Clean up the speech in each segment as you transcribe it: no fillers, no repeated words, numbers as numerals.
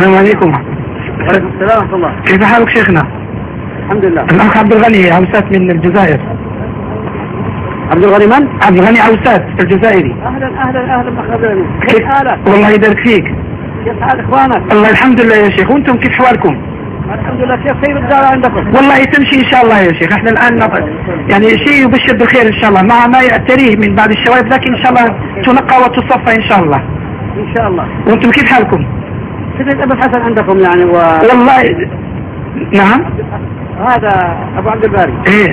السلام عليكم. وعليكم السلام ورحمة الله. كيف حالك شيخنا؟ الحمد لله. الأخ عبد الغني عوسات من الجزائر. عبد الغني من؟ عبد الغني عوسات الجزائري. أهلا أهلا أهلا أخ عبد الغني. كيف حالك؟ والله يبارك فيك. كيف حال إخوانك؟ الله الحمد لله يا شيخ، وأنتم كيف حوالكم؟ الحمد لله. كيف سير الدعوة عندكم؟ والله تمشي إن شاء الله يا شيخ. احنا الآن يعني شيء يبشر بالخير إن شاء الله، مع ما يأتريه من بعض الشوائب، لكن إن شاء الله تنقى وتصفى إن شاء الله. إن شاء الله. وأنتم كيف حالكم؟ كيف أبو الحسن عندكم يعني والله نعم. هذا أبو عبد الباري. إيه.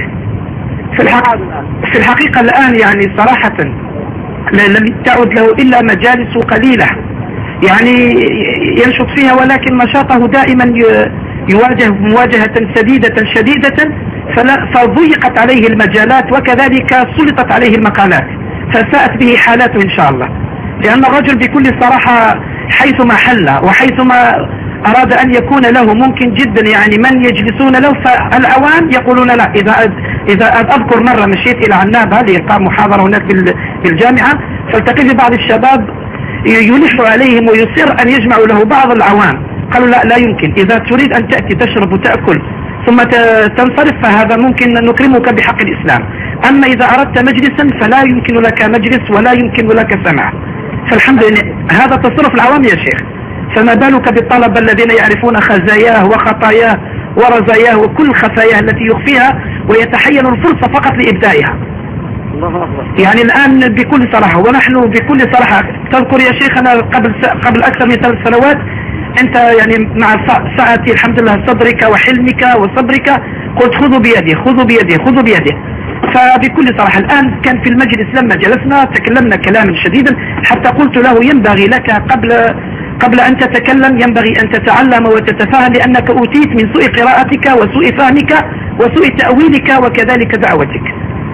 في الحقيقة الآن يعني صراحة لم تعد له إلا مجالس قليلة يعني ينشط فيها، ولكن نشاطه دائما يواجه مواجهة شديدة فضيقت عليه المجالات، وكذلك سلطت عليه المقالات، فساءت به حالاته إن شاء الله. لأن الرجل بكل صراحة حيثما حل وحيثما أراد أن يكون له ممكن جدا يعني من يجلسون له، فالعوام يقولون لا. إذا أذكر مرة مشيت إلى عنابة لإلقاء محاضرة هناك في الجامعة، فالتقيت ببعض الشباب يلح عليهم ويصر أن يجمعوا له بعض العوام. قالوا لا يمكن، إذا تريد أن تأتي تشرب وتأكل ثم تنصرف فهذا ممكن نكرمك بحق الإسلام، أما إذا أردت مجلسا فلا يمكن لك مجلس ولا يمكن لك سماع. فالحمد لله هذا تصرف العوام يا شيخ، فما بالك بالطلبة الذين يعرفون خزاياه وخطاياه ورزاياه وكل خفاياه التي يخفيها ويتحين الفرصة فقط لإبدائها. الله أكبر. يعني الآن بكل صراحة، ونحن بكل صراحة تذكر يا شيخ أنا قبل أكثر من 3 سنوات أنت يعني مع سعة الحمد لله صدرك وحلمك وصبرك قلت خذوا بيدي خذوا بيدي خذوا بيدي. فبكل صراحة الآن كان في المجلس لما جلسنا تكلمنا كلاما شديدا، حتى قلت له ينبغي لك قبل أن تتكلم ينبغي أن تتعلم وتتفهم، لأنك أوتيت من سوء قراءتك وسوء فهمك وسوء تأويلك وكذلك دعوتك.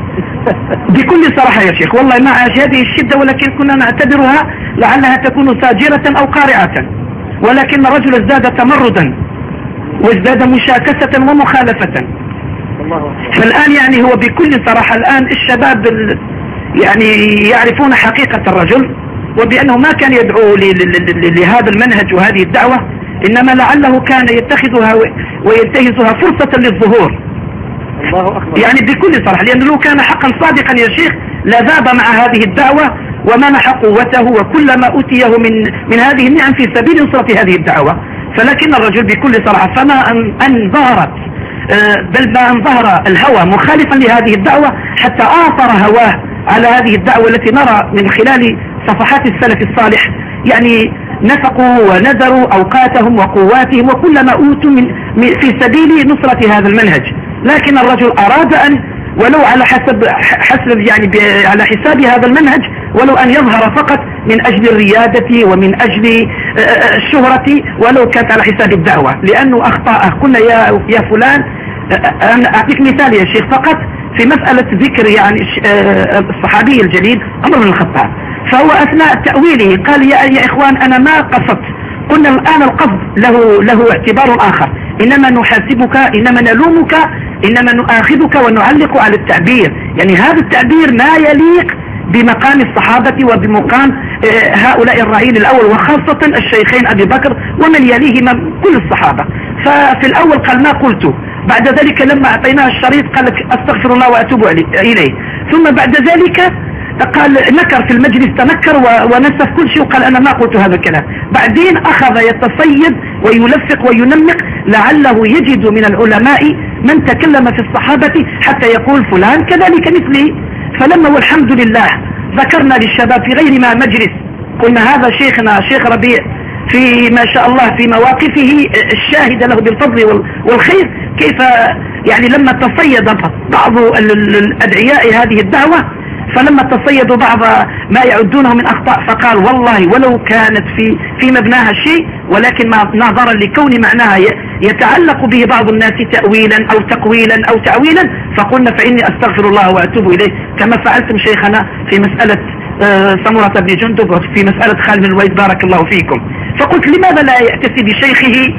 بكل صراحة يا شيخ والله مع هذه الشدة، ولكن كنا نعتبرها لعلها تكون ساجرة أو قارعة، ولكن الرجل ازداد تمردا وازداد مشاكسة ومخالفة. فالآن يعني هو بكل صراحة الآن الشباب يعني يعرفون حقيقة الرجل، وبأنه ما كان يدعو لهذا المنهج وهذه الدعوة، إنما لعله كان يتخذها وينتهزها فرصة للظهور. الله أكبر. يعني بكل صراحة، لأنه لو كان حقا صادقا يا شيخ لذاب مع هذه الدعوة ومنح قوته وكل ما أوتيه من هذه النعم في سبيل نصرة هذه الدعوة. فلكن الرجل بكل صراحة فما أن ظهرت بل ما أن ظهر الهوى مخالفا لهذه الدعوة حتى آثر هواه على هذه الدعوة التي نرى من خلال صفحات السلف الصالح يعني نفقوا ونذروا أوقاتهم وقواتهم وكل ما أوتوا في سبيل نصرة هذا المنهج. لكن الرجل أراد أن ولو على حسب يعني على حساب هذا المنهج، ولو أن يظهر فقط من أجل الريادة ومن أجل الشهرة، ولو كانت على حساب الدعوة، لأنه أخطاءه قلنا يا فلان. أنا أعطيك مثال يا شيخ فقط في مسألة ذكر يعني الصحابي الجليل عمر بن الخطاب، فهو أثناء تأويله قال يا إخوان أنا ما قصدت. قلنا الآن القصد له اعتبار آخر، إنما نحاسبك إنما نلومك إنما نؤاخذك ونعلق على التعبير، يعني هذا التعبير ما يليق بمقام الصحابة وبمقام هؤلاء الرعيل الأول، وخاصة الشيخين أبي بكر ومن يليهما كل الصحابة. ففي الأول قال ما قلت، بعد ذلك لما أعطيناه الشريط قال لك أستغفر الله وأتوب إليه، ثم بعد ذلك قال نكر في المجلس تنكر ونسف كل شيء وقال أنا ما قلت هذا الكلام. بعدين أخذ يتصيد ويلفق وينمق لعله يجد من العلماء من تكلم في الصحابة حتى يقول فلان كذلك مثلي. فلما والحمد لله ذكرنا للشباب في غير ما مجلس قلنا هذا شيخنا شيخ ربيع في ما شاء الله في مواقفه الشاهدة له بالفضل والخير، كيف يعني لما تصيد بعض الأدعياء هذه الدعوة فلما تصيدوا بعض ما يعدونه من أخطاء فقال والله ولو كانت في مبناها شيء، ولكن ما نظرا لكون معناها يتعلق به بعض الناس تأويلا أو تقويلا أو تعويلا، فقلنا فإني أستغفر الله وأتوب إليه، كما فعلتم شيخنا في مسألة سمرة بن جندب وفي مسألة خالد بن الوليد بارك الله فيكم. فقلت لماذا لا يأتسي بشيخه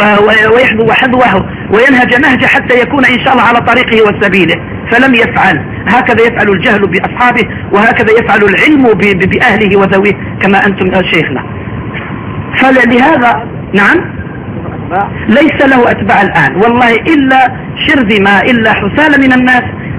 ويحذو حذوه وينهج نهجه حتى يكون إن شاء الله على طريقه وسبيله، فلم يفعل. هكذا يفعل الجهل بأصحابه وهكذا يفعل العلم بأهله وذويه كما أنتم شيخنا. فلهذا نعم. ليس له أتباع الآن والله إلا شرذمة إلا حسالة من الناس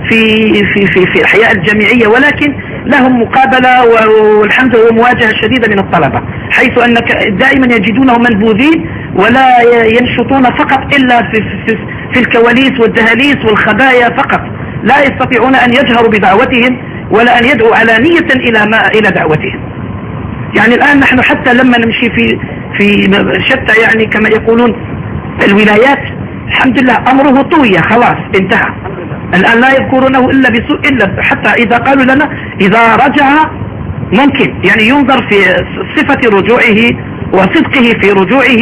في الأحياء الجامعية، ولكن لهم مقابلة والحمد لله مواجهة شديدة من الطلبة، حيث أنك دائما يجدونهم منبوذين ولا ينشطون فقط إلا في الكواليس والدهاليز والخبايا فقط، لا يستطيعون أن يجهروا بدعوتهم ولا أن يدعوا علانية إلى دعوتهم. يعني الآن نحن حتى لما نمشي في شتى يعني كما يقولون الولايات، الحمد لله أمره طوية خلاص انتهى. الآن لا يذكرونه إلا بسوء، إلا حتى إذا قالوا لنا إذا رجع ممكن يعني ينظر في صفة رجوعه وصدقه في رجوعه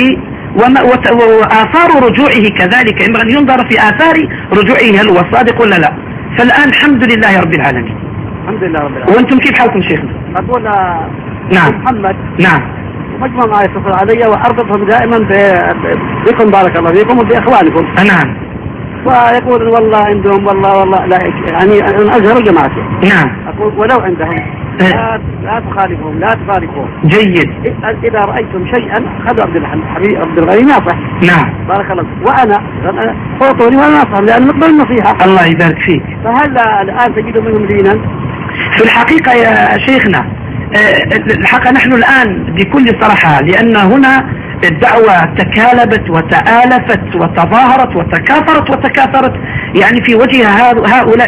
وآثار رجوعه كذلك، ينبغي أن ينظر في آثار رجوعه هل هو صادق ولا لا. فالآن الحمد لله رب العالمين. الحمد لله رب العالمين. وأنتم كيف حالكم شيخنا؟ أقول نعم محمد. نعم. مجموعة ما يتصل علي وأربطهم دائما بكم بارك الله فيكم وبإخوانكم. نعم. ويقول والله عندهم والله لا يعني أزهر جماعته. نعم. أقول ولو عندهم لا تخالفهم لا تخالفهم. جيد. إذا رأيتم شيئا خذوا عبد الغني ناصح. نعم. بارك الله فيك. وأنا أعطوني وأنا ناصح لأن نقبل النصيحة. الله يبارك فيك. فهل الآن تجد منهم دينا؟ في الحقيقة يا شيخنا الحقيقة نحن الآن بكل صراحة، لأن هنا الدعوة تكالبت وتآلفت وتظاهرت وتكاثرت يعني في وجه هؤلاء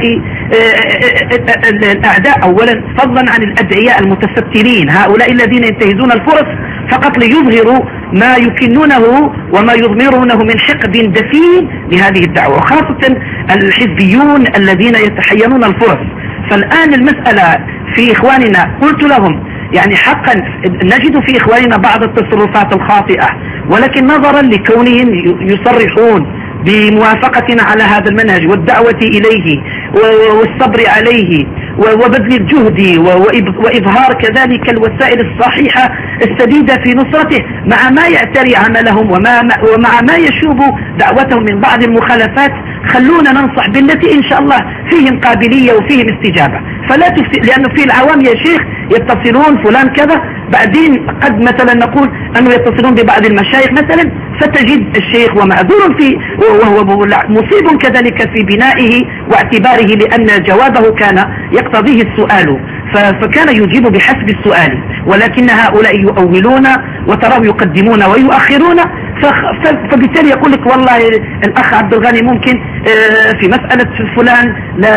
الأعداء، أولا فضلا عن الأدعياء المتسترين، هؤلاء الذين ينتهزون الفرص فقط ليظهروا ما يكنونه وما يضمرونه من حقد دفين لهذه الدعوة، وخاصة الحزبيون الذين يتحينون الفرص. فالآن المسألة في إخواننا قلت لهم يعني حقا نجد في إخواننا بعض التصرفات الخاطئة، ولكن نظرا لكونهم يصرحون بموافقتنا على هذا المنهج والدعوة إليه والصبر عليه وبذل الجهد وإظهار كذلك الوسائل الصحيحة السديدة في نصرته مع ما يعتري عملهم ومع ما يشوب دعوتهم من بعض المخالفات، خلونا ننصح بالتي إن شاء الله فيهم قابلية وفيهم استجابة. فلا لأنه في العوام يا شيخ يتصلون فلان كذا، بعدين قد مثلا نقول أنه يتصلون ببعض المشايخ مثلا، فتجد الشيخ ومعذور فيه وهو مصيب كذلك في بنائه واعتباره لأن جوابه كان يقتضيه السؤال، فكان يجيب بحسب السؤال، ولكن هؤلاء يؤولون وتراه يقدمون ويؤخرون، فبالتالي يقول لك والله الأخ عبد الغني ممكن في مسألة فلان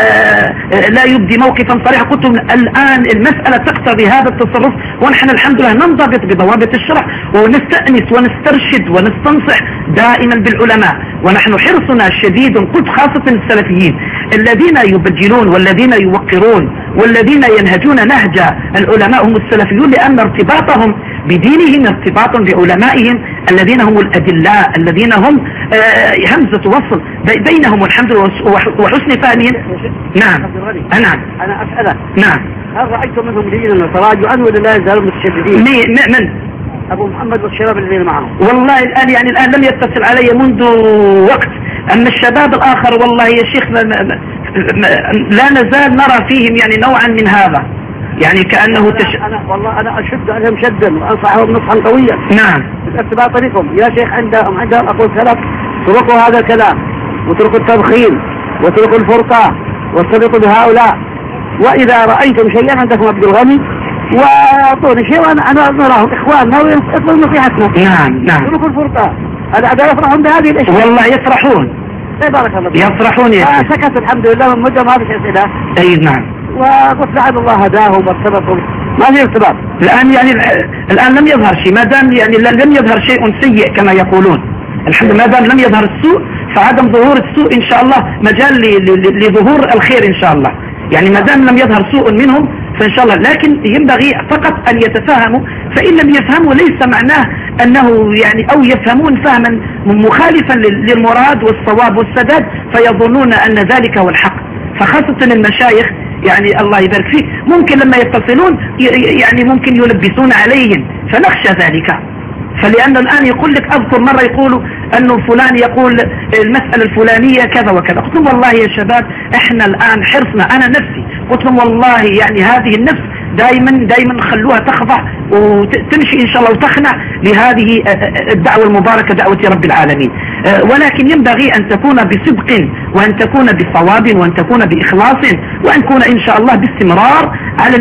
لا يبدي موقفا صريحا. قلت الآن المسألة تقتضي هذا التصرف، ونحن الحمد لله ننضبط بضوابط الشرع ونستأنس ونسترشد ونستنصح دائما بالعلماء، ونحن حرصنا شديد قلت خاصة السلفيين الذين يبجلون والذين يوقرون والذين ينهجون نهج العلماء هم السلفيون، لأن ارتباطهم بدينهم ارتباط بعلمائهم الذين هم الأدلاء الذين هم همزة وصل بينهم الحمد لله وحسن فهمهم. نعم. نعم. أنا أسألك. نعم. هل رأيتم منهم دينا وتراجعا ولا لا يزالون متشددين؟ من أبو محمد والشباب الذين معهم. والله الآن لم يتصل علي منذ وقت. أما الشباب الآخر والله يا شيخ لا نزال نرى فيهم يعني نوعا من هذا، يعني كأنه والله أنا أشد عليهم شدا وأنصحهم نصحا قويا. نعم. اتباع طريقهم يا شيخ. عندهم أقول سلف اتركوا هذا الكلام واتركوا التبخيل واتركوا الفرقة واتركوا بهؤلاء، وإذا رأيتم شيئا عندكم عبد الغني وأعطوني شيء وأنا نراهم إخواننا ويطلبوا نصيحتنا. نعم. اتركوا الفرقة. الأعداء يفرحون بهذه الأشياء. والله يفرحون. بارك الله فيك. يفرحون يا شيخ. سكت الحمد لله من مدة ما فيش أسئلة. أي نعم. وقلت لعل الله هداهم وارتبطوا ما في ارتباط. الآن يعني الآن لم يظهر شيء، ما دام يعني لم يظهر شيء سيء كما يقولون، الحمد لله ما دام لم يظهر السوء فعدم ظهور السوء إن شاء الله مجال لظهور الخير إن شاء الله، يعني ما دام لم يظهر سوء منهم فإن شاء الله، لكن ينبغي فقط أن يتفاهموا، فإن لم يفهموا ليس معناه أنه يعني أو يفهمون فهما مخالفا للمراد والصواب والسداد فيظنون أن ذلك هو الحق. فخاصة المشايخ يعني الله يبارك فيه ممكن لما يتصلون يعني ممكن يلبسون عليهم فنخشى ذلك. فلأن الآن يقول لك أذكر مرة يقولوا أنه فلان يقول المسألة الفلانية كذا وكذا، قلت لهم والله يا شباب احنا الآن حرصنا، أنا نفسي قلت لهم والله يعني هذه النفس دائما خلوها تخضع وتمشي إن شاء الله وتخنع لهذه الدعوة المباركة دعوة رب العالمين. ولكن ينبغي أن تكون بصدق وأن تكون بصواب وأن تكون بإخلاص وأن تكون إن شاء الله باستمرار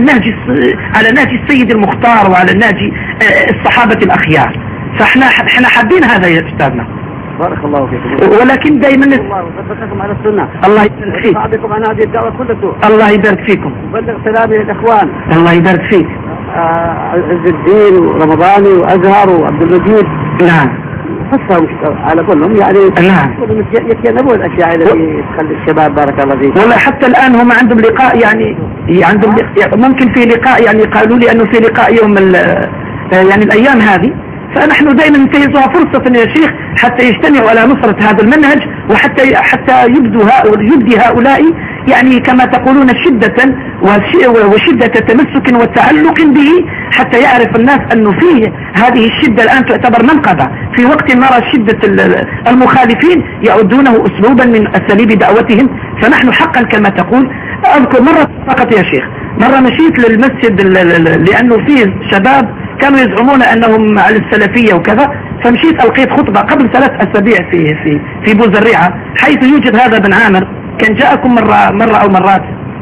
على نهج السيد المختار وعلى نهج الصحابة الأخيار. فاحنا حابين هذا يا أستاذنا. بارك الله فيكم. ولكن دائما الله وثبتكم على السنة. الله يبارك فيك. بكم عن هذه الدعوة كلها. الله يبارك فيكم. بلغ سلامي للإخوان. الله يبارك فيك. عز الدين ورمضاني وأزهر وعبد المجيد. نعم. حثهم على كلهم يعني. نعم. يتجنبوا الأشياء التي تخلي الشباب بارك الله فيك. والله حتى الآن هم عندهم لقاء يعني عندهم ممكن في لقاء يعني قالوا لي أنه في لقاء يوم يعني الأيام هذه. فنحن دائما ننتهزها فرصة يا شيخ حتى يجتمعوا على نصرة هذا المنهج وحتى يبدي هؤلاء يعني كما تقولون شدة وشدة تمسك وتعلق به حتى يعرف الناس أنه فيه هذه الشدة الآن تعتبر منقذة في وقت نرى شدة المخالفين يعدونه أسلوبا من أساليب دعوتهم. فنحن حقا كما تقول. أذكر مرة فقط يا شيخ مرة مشيت للمسجد لأنه فيه شباب كانوا يزعمون أنهم على السلفية وكذا. فمشيت ألقيت خطبة قبل 3 أسابيع في بوزريعة حيث يوجد هذا بن عامر كان جاءكم مرة أو مرات.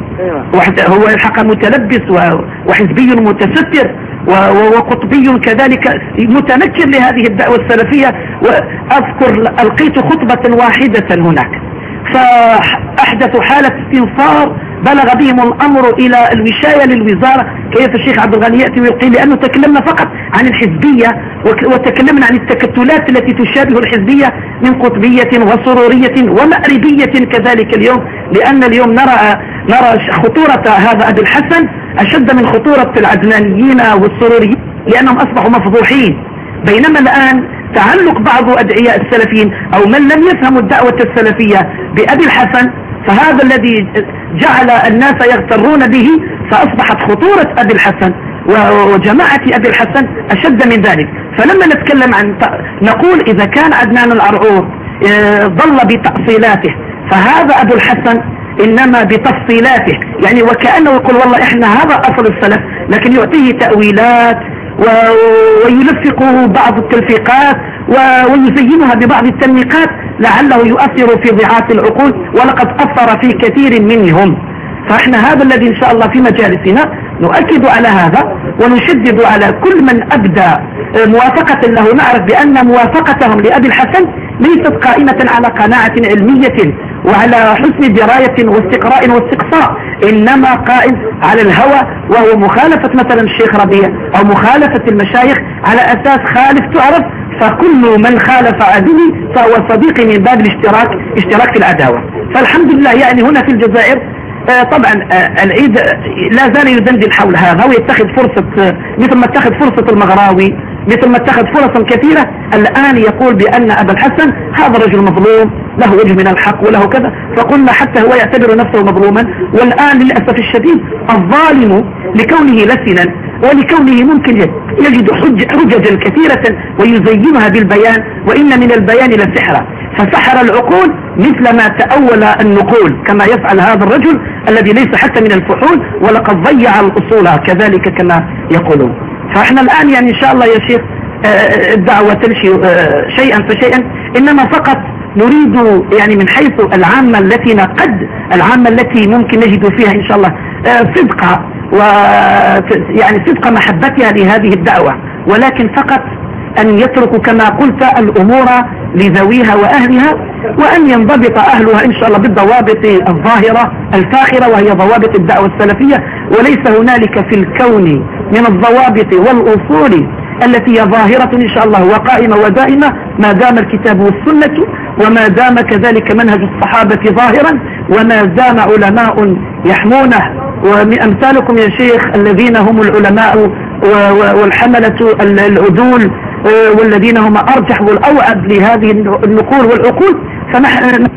هو الحق متلبس وحزبي متستر وقطبي كذلك متنكر لهذه الدعوة السلفية. وأذكر ألقيت خطبة واحدة هناك فأحدث حالة استنصار بلغ بهم الأمر إلى الوشاية للوزارة كيف الشيخ عبد الغني يأتي ويلقي لأنه تكلمنا فقط عن الحزبية وتكلمنا عن التكتلات التي تشابه الحزبية من قطبية وسرورية ومأربية كذلك اليوم. لأن اليوم نرى خطورة هذا أبي الحسن أشد من خطورة العدنانيين والسروريين لأنهم أصبحوا مفضوحين. بينما الآن تعلق بعض أدعياء السلفيين أو من لم يفهموا الدعوة السلفية بأبي الحسن فهذا الذي جعل الناس يغترون به فأصبحت خطورة أبي الحسن وجماعة أبي الحسن أشد من ذلك. فلما نتكلم نقول إذا كان عدنان العرعور ضل بتأصيلاته فهذا أبو الحسن إنما بتفصيلاته يعني وكأنه يقول والله إحنا هذا أصل السلف لكن يعطيه تأويلات ويلفقه بعض التلفيقات ويزينها ببعض التنميقات لعله يؤثر في ضعاف العقول ولقد أثر في كثير منهم. فإحنا هذا الذي إن شاء الله في مجالسنا نؤكد على هذا ونشدد على كل من أبدى موافقة له. نعرف بأن موافقتهم لأبي الحسن ليست قائمة على قناعة علمية وعلى حسن دراية واستقراء واستقصاء إنما قائم على الهوى وهو مخالفة مثلا الشيخ ربيع أو مخالفة المشايخ على أساس خالف تعرف فكل من خالف عدوي فهو صديقي من باب اشتراك في العداوة. فالحمد لله يعني هنا في الجزائر طبعا العيد لا زال يدندن حول هذا ويتخذ فرصة مثل ما اتخذ فرصة المغراوي مثل ما اتخذ فرصا كثيرة. الآن يقول بأن أبا الحسن هذا رجل مظلوم له وجه من الحق وله كذا فقلنا حتى هو يعتبر نفسه مظلوما. والآن للأسف الشديد الظالم لكونه لسنا ولكونه ممكن يجد حججا كثيرة ويزينها بالبيان وإن من البيان لسحرا فسحر العقول مثل ما تأول النقول كما يفعل هذا الرجل الذي ليس حتى من الفحول ولقد ضيع الأصول كذلك كما يقولون. فاحنا الآن يعني إن شاء الله يا شيخ الدعوة تمشي شيئا فشيئا إنما فقط نريد يعني من حيث العامة التي العامة التي ممكن نجد فيها إن شاء الله صدق يعني صدق محبتها لهذه الدعوة ولكن فقط أن يتركوا كما قلت الأمور لذويها وأهلها وأن ينضبط أهلها إن شاء الله بالضوابط الظاهرة الفاخرة وهي ضوابط الدعوة السلفية. وليس هنالك في الكون من الضوابط والأصول التي هي ظاهرة إن شاء الله وقائمة ودائمة ما دام الكتاب والسنة وما دام كذلك منهج الصحابة ظاهرا وما دام علماء يحمونه ومن أمثالكم يا شيخ الذين هم العلماء والحملة العدول والذين هم أرجح والأوعد لهذه النقول والعقول. فنحن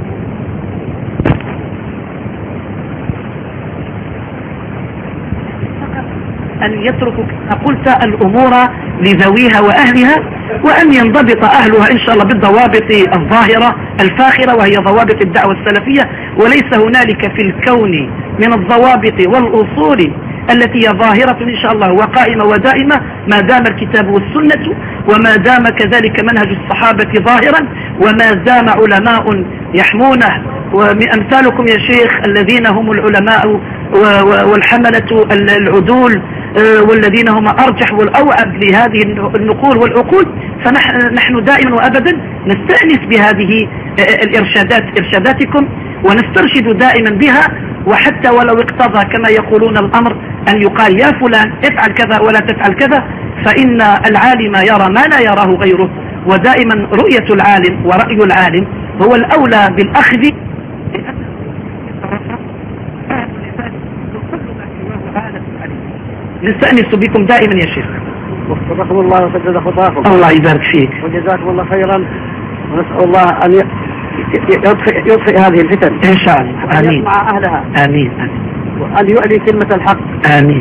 أن يتركوا قلت الأمور لذويها وأهلها وأن ينضبط أهلها إن شاء الله بالضوابط الظاهرة الفاخرة وهي ضوابط الدعوة السلفية. وليس هنالك في الكون من الضوابط والأصول التي هي ظاهرة إن شاء الله وقائمة ودائمة ما دام الكتاب والسنة وما دام كذلك منهج الصحابة ظاهرا وما دام علماء يحمونه وأمثالكم يا شيخ الذين هم العلماء والحملة العدول والذين هم أرجح والأوعب لهذه النقول والعقول. فنحن دائما وأبدا نستأنس بهذه الإرشادات إرشاداتكم ونسترشد دائما بها، وحتى ولو اقتضى كما يقولون الأمر أن يقال يا فلان افعل كذا ولا تفعل كذا، فإن العالم يرى ما لا يراه غيره، ودائما رؤية العالم ورأي العالم هو الأولى بالأخذ. نستأنس بكم دائما يا شيخ. وفقكم الله وسدد خطاكم. الله يبارك فيك وجزاكم الله خيرا، ونسأل الله أن يطفئ هذه الفتن إن شاء الله. آمين. مع أهلها. آمين. وأن يؤلي كلمة الحق. آمين.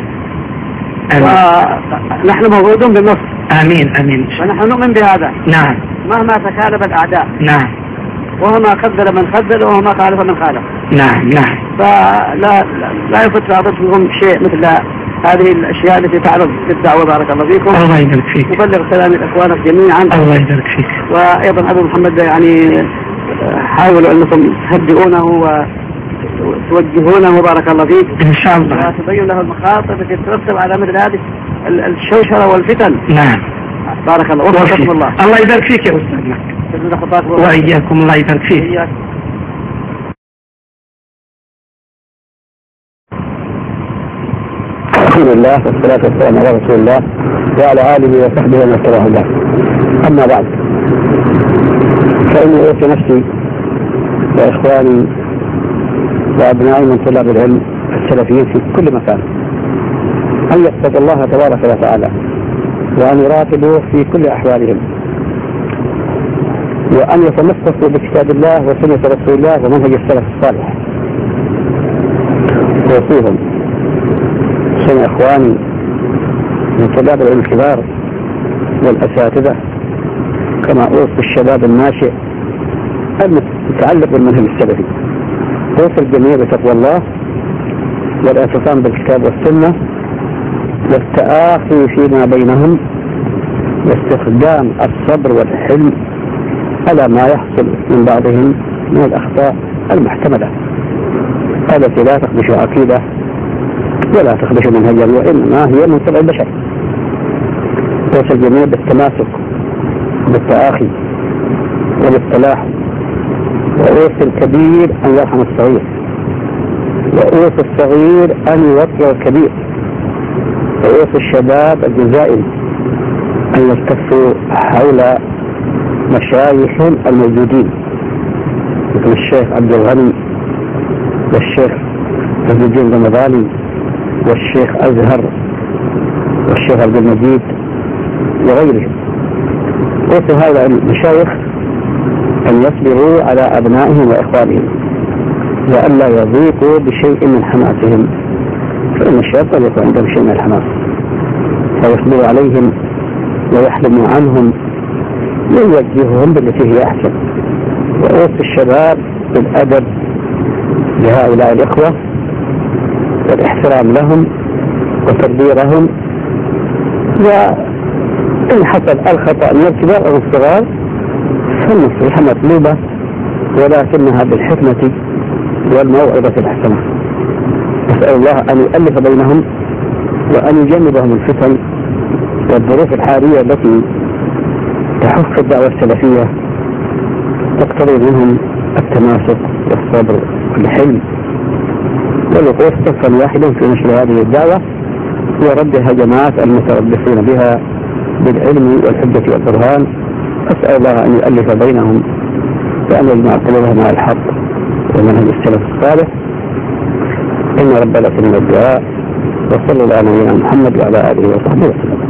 ونحن موعودون بالنصر. آمين. آمين. ونحن نؤمن بهذا. نعم. مهما تكالب الأعداء. نعم. وهما خذل من خذل وهما خالف من خالف. نعم. نعم. فلا يفت عضدكم شيء مثل هذه الأشياء التي تعرض للدعوة. بارك الله فيكم. الله يبارك فيك. نبلغ سلام الأخوان جميعا. الله يبارك فيك. وأيضا أبو محمد يعني حاولوا أنكم تهدئونه وتوجهونه بارك الله فيك إن شاء الله، وتبين له المخاطر التي تترتب على مثل هذه الشوشرة والفتن. نعم. بارك الله وفقكم الله. الله يبارك فيك يا أستاذنا. وإياكم. الله يبارك فيك. الحمد لله والصلاة والسلام على رسول الله وعلى آله وصحبه ومن تبعهم الله. أما بعد، فإني أوصي نفسي وإخواني وأبنائي من طلاب العلم السلفيين في كل مكان أن يتقوا الله تبارك وتعالى، وأن يراقبوا في كل أحوالهم، وأن يتمسكوا بكتاب الله وسنة رسول الله ومنهج السلف الصالح. أوصيهم سن إخواني من طلاب العلم الكبار والأساتذة، كما أوصي الشباب الناشئ المتعلق بالمنهج السلفي، أوصي الجميع بتقوى الله والاعتصام بالكتاب والسنة والتآخي فيما بينهم واستخدام الصبر والحلم على ما يحصل من بعضهم من الأخطاء المحتملة التي لا تخدش عقيدة ولا تخدش منهجا، وإنما هي من طبع البشر. أوصي الجميع بالتماسك بالتآخي وبالتلاحم، وأوصي الكبير أن يرحم الصغير، وأوصي الصغير أن يوقر الكبير، وأوصي الشباب الجزائري أن يلتفوا حول مشايخ الموجودين مثل الشيخ عبد الغني والشيخ عبد الدين رمضاني والشيخ أزهر والشيخ عبد المجيد وغيرهم. أوصي هؤلاء المشايخ أن يصبروا على أبنائهم وإخوانهم، وأن لا يضيقوا بشيء من حماسهم، فإن الشيطان يكون عندهم شيء من الحماس، فيصبروا عليهم ويحلموا عنهم ويوجههم بالتي هي أحسن. وأوصي الشباب بالأدب لهؤلاء الإخوة والاحترام لهم وتقديرهم، وإن حصل الخطأ من الكبار أو الصغار فالنصيحة مطلوبة، ولكنها بالحكمة والموعظة الحسنة. نسأل الله أن يؤلف بينهم وأن يجنبهم الفتن والظروف الحالية التي تحف الدعوة السلفية، تقتضي منهم التماسك والصبر والحلم والوقوف صفا واحدا في نشر هذه الدعوة ورد هجمات المتربصين بها بالعلم والحجة والبرهان. أسأل الله أن يؤلف بينهم وأن يجمع قلوبهم على الحق ومنهج السلف الصالح. إن ربنا لكم الدعاء، وصلى الله على نبينا محمد وعلى آله وصحبه وسلم.